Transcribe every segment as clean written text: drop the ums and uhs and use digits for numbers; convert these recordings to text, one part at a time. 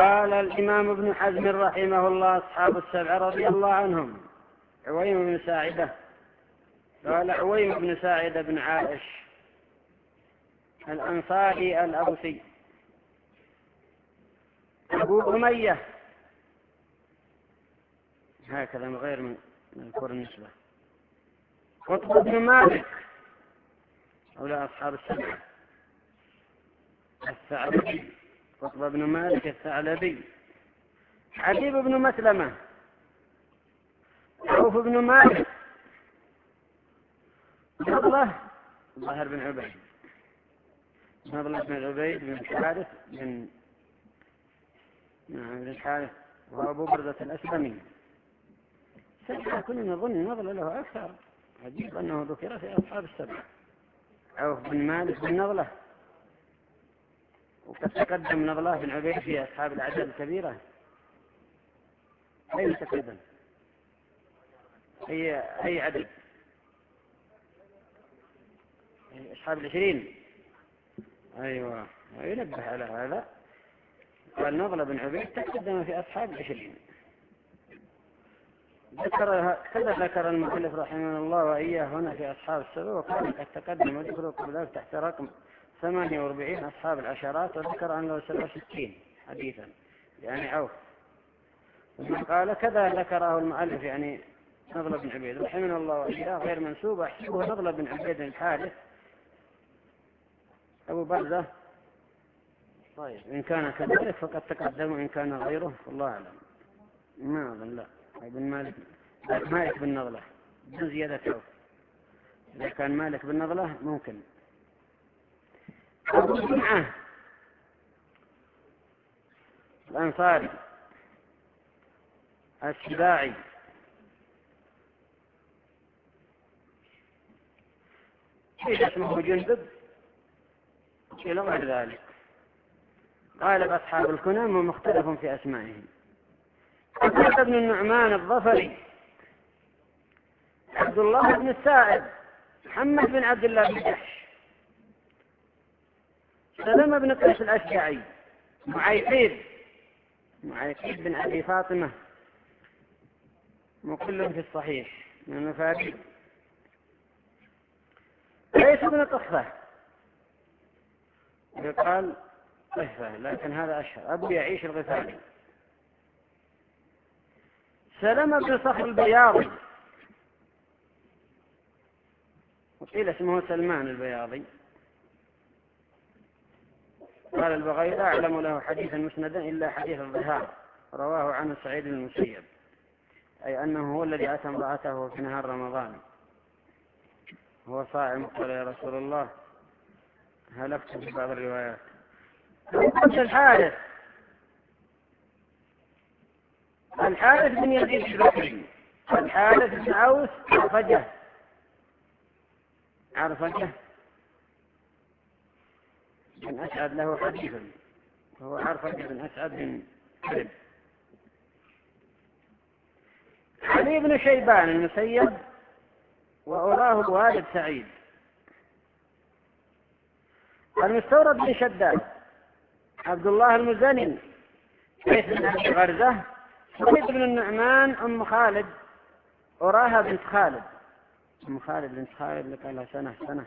قال الإمام ابن حزم رحمه الله: أصحاب السبعة رضي الله عنهم عويم بن ساعدة. قال عويم بن ساعدة بن عائش الأنصاري الأوسي، أبو أمية، هكذا من غير من الكور النسبة. قطب بن مالك أولى أصحاب السبعة الثعلبي، قطب بن مالك الثعلبي. حبيب بن مسلمة، عوف بن مالك، نضلة ظاهر بن عبيد، نضلة بن عبيد بن الحارث بن الحارث، وأبو بردة الأسلمي. سبعة كنا نظن نضلة له أكثر، عجيب أنه ذكر في أصحاب السبعة. عوف بن مالك بن نضلة، وقد تقدم نضلة بن عبيد في أصحاب الأعداد الكبيرة. أين تقدم؟ أي عدد؟ أصحاب 20. أيوة، ينبه على هذا. قال نضلة بن عبيد تقدم في أصحاب 20. ذكر المؤلف رحمه الله وإياه هنا في أصحاب السبع، وقال قد تقدم وذكره قبل ذلك تحت رقم 48 أصحاب العشرات، وذكر أنه 67 حديثا يعني عوف. ثم قال كذا ذكره المؤلف يعني نضلة بن عبيد رحمه الله وإياه غير منسوب، أحسبه نضلة بن عبيد الحارث أبو بردة. طيب إن كان كذلك فقد تقدم، إن كان غيره فالله أعلم. ما أظن، لا، ابن مالك بن نضلة بدون زيادة عوف. إذا كان مالك بن نضلة ممكن. أبو جمعة الأنصاري السباعي، قيل اسمه جندب، قيل غير ذلك. قال أصحاب الكنم ومختلف في أسمائهم. عبد بن النعمان الظفري، عبد الله بن السائب، محمد بن عبد الله بن جحش، سلمة بن قيس الأشجعي، معيقيب بن أبي فاطمة، مقل في الصحيح من المفاتيح. قيس بن قخفة، يقال قخفة لكن هذا أشهر، أبو يعيش الغفاري. سلمة بن صخر البياضي، وقيل اسمه سلمان البياضي. قال البغوي لا أعلم له حديثا مسندا إلا حديث الظهار، رواه عن سعيد بن المسيب، أي أنه هو الذي أتى امرأته في نهار رمضان هو صائم، قال يا رسول الله هلكت في بعض الروايات. الحارث بن يزيد البكري، الحارث بن أوس عرفجة بن أسعد له حديثا، وهو عرفجة بن أسعد بن كرب. علي بن شيبان المسيب، وأراه الوالد سعيد. المستورد بن شداد، عبد الله المزني، قيس بن أبي غرزة، سعيد بن النعمان، أم خالد، أراها بنت خالد، أم خالد بنت خالد اللي قالها سنة.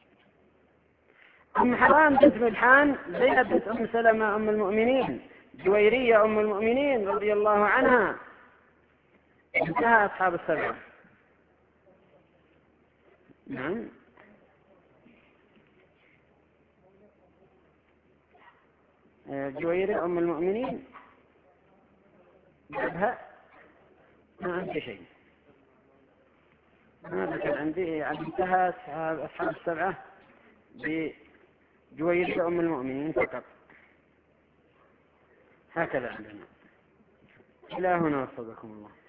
أم حرام بنت ملحان، زينب بنت أم سلمة أم المؤمنين، جويرية أم المؤمنين رضي الله عنها. انتهى أصحاب السبعة. نعم. جويرية أم المؤمنين بعدها ما عندي شيء، ما ذكر عندي. انتهى أصحاب السبعة بجويرية أم المؤمنين فقط، هكذا عندنا. إلى هنا وفقكم الله.